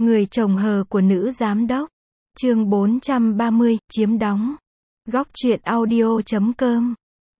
Người chồng hờ của nữ giám đốc. Chương 430, chiếm đóng. Góc truyện audio.com.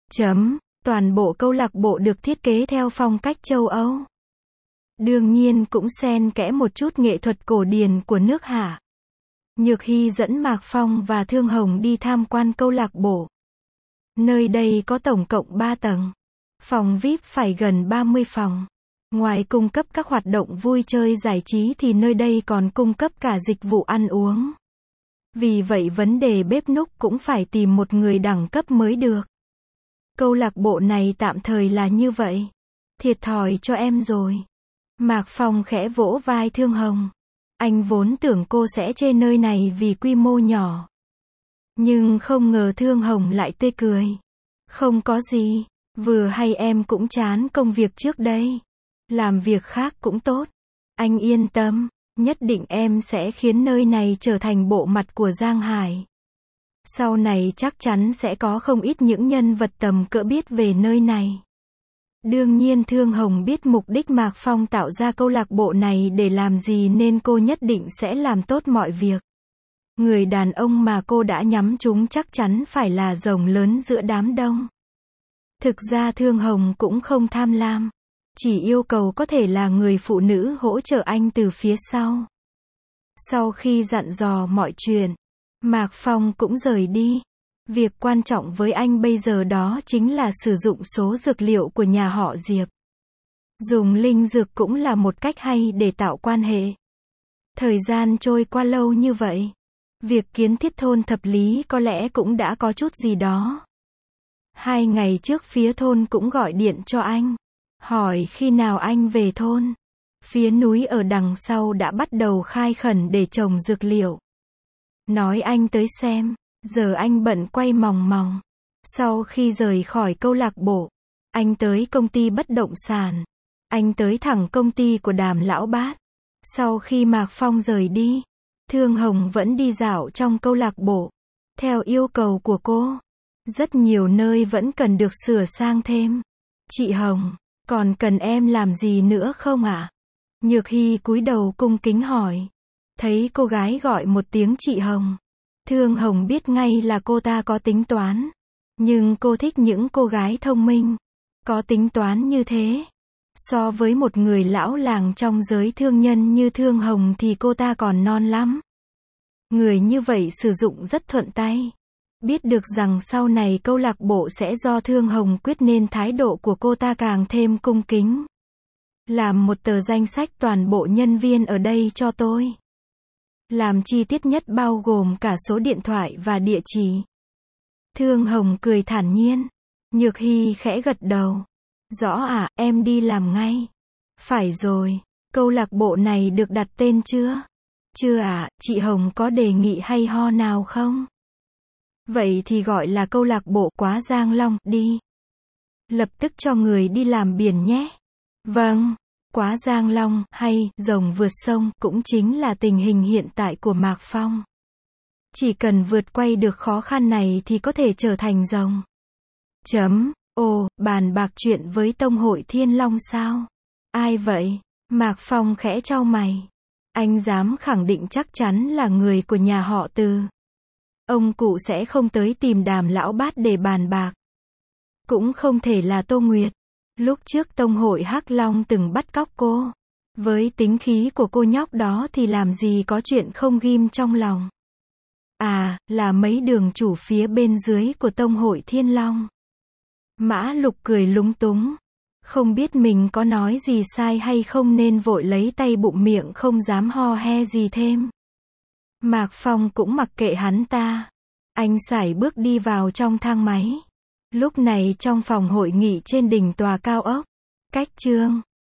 Toàn bộ câu lạc bộ được thiết kế theo phong cách châu Âu. Đương nhiên cũng xen kẽ một chút nghệ thuật cổ điển của nước Hạ. Nhược Hy dẫn Mạc Phong và Thương Hồng đi tham quan câu lạc bộ. Nơi đây có tổng cộng 3 tầng. Phòng VIP phải gần 30 phòng. Ngoài cung cấp các hoạt động vui chơi giải trí thì nơi đây còn cung cấp cả dịch vụ ăn uống. Vì vậy vấn đề bếp núc cũng phải tìm một người đẳng cấp mới được. Câu lạc bộ này tạm thời là như vậy. Thiệt thòi cho em rồi. Mạc Phong khẽ vỗ vai Thương Hồng. Anh vốn tưởng cô sẽ chê nơi này vì quy mô nhỏ. Nhưng không ngờ Thương Hồng lại tươi cười. Không có gì, vừa hay em cũng chán công việc trước đây. Làm việc khác cũng tốt. Anh yên tâm, nhất định em sẽ khiến nơi này trở thành bộ mặt của Giang Hải. Sau này chắc chắn sẽ có không ít những nhân vật tầm cỡ biết về nơi này. Đương nhiên Thương Hồng biết mục đích Mạc Phong tạo ra câu lạc bộ này để làm gì nên cô nhất định sẽ làm tốt mọi việc. Người đàn ông mà cô đã nhắm trúng chắc chắn phải là rồng lớn giữa đám đông. Thực ra Thương Hồng cũng không tham lam. Chỉ yêu cầu có thể là người phụ nữ hỗ trợ anh từ phía sau. Sau khi dặn dò mọi chuyện, Mạc Phong cũng rời đi. Việc quan trọng với anh bây giờ đó chính là sử dụng số dược liệu của nhà họ Diệp. Dùng linh dược cũng là một cách hay để tạo quan hệ. Thời gian trôi qua lâu như vậy. Việc kiến thiết thôn Thập Lý có lẽ cũng đã có chút gì đó. 2 ngày trước phía thôn cũng gọi điện cho anh. Hỏi khi nào anh về thôn. Phía núi ở đằng sau đã bắt đầu khai khẩn để trồng dược liệu. Nói anh tới xem. Giờ anh bận quay mòng mòng. Sau khi rời khỏi câu lạc bộ, anh tới công ty bất động sản. Anh tới thẳng công ty của Đàm lão bát. Sau khi Mạc Phong rời đi, Thương Hồng vẫn đi dạo trong câu lạc bộ. Theo yêu cầu của cô, rất nhiều nơi vẫn cần được sửa sang thêm. Chị Hồng, còn cần em làm gì nữa không ạ? Nhược Hy cúi đầu cung kính hỏi. Thấy cô gái gọi một tiếng chị Hồng, Thương Hồng biết ngay là cô ta có tính toán. Nhưng cô thích những cô gái thông minh, có tính toán như thế. So với một người lão làng trong giới thương nhân như Thương Hồng thì cô ta còn non lắm. Người như vậy sử dụng rất thuận tay. Biết được rằng sau này câu lạc bộ sẽ do Thương Hồng quyết nên thái độ của cô ta càng thêm cung kính. Làm một tờ danh sách toàn bộ nhân viên ở đây cho tôi. Làm chi tiết nhất bao gồm cả số điện thoại và địa chỉ. Thương Hồng cười thản nhiên. Nhược Hy khẽ gật đầu. Rõ ạ, em đi làm ngay. Phải rồi, câu lạc bộ này được đặt tên chưa? Chưa ạ, chị Hồng có đề nghị hay ho nào không? Vậy thì gọi là câu lạc bộ Quá Giang Long đi. Lập tức cho người đi làm biển nhé. Vâng. Quá Giang Long, hay, rồng vượt sông, cũng chính là tình hình hiện tại của Mạc Phong. Chỉ cần vượt qua được khó khăn này thì có thể trở thành rồng. Bàn bạc chuyện với Tông hội Thiên Long sao? Ai vậy? Mạc Phong khẽ chau mày. Anh dám khẳng định chắc chắn là người của nhà họ Từ. Ông cụ sẽ không tới tìm Đàm lão bát để bàn bạc. Cũng không thể là Tô Nguyệt. Lúc trước Tông hội Hắc Long từng bắt cóc cô. Với tính khí của cô nhóc đó thì làm gì có chuyện không ghim trong lòng. À, là mấy đường chủ phía bên dưới của Tông hội Thiên Long. Mã Lục cười lúng túng. Không biết mình có nói gì sai hay không nên vội lấy tay bụm miệng không dám ho he gì thêm. Mạc Phong cũng mặc kệ hắn ta. Anh sải bước đi vào trong thang máy. Lúc này trong phòng hội nghị trên đỉnh tòa cao ốc, cách Trương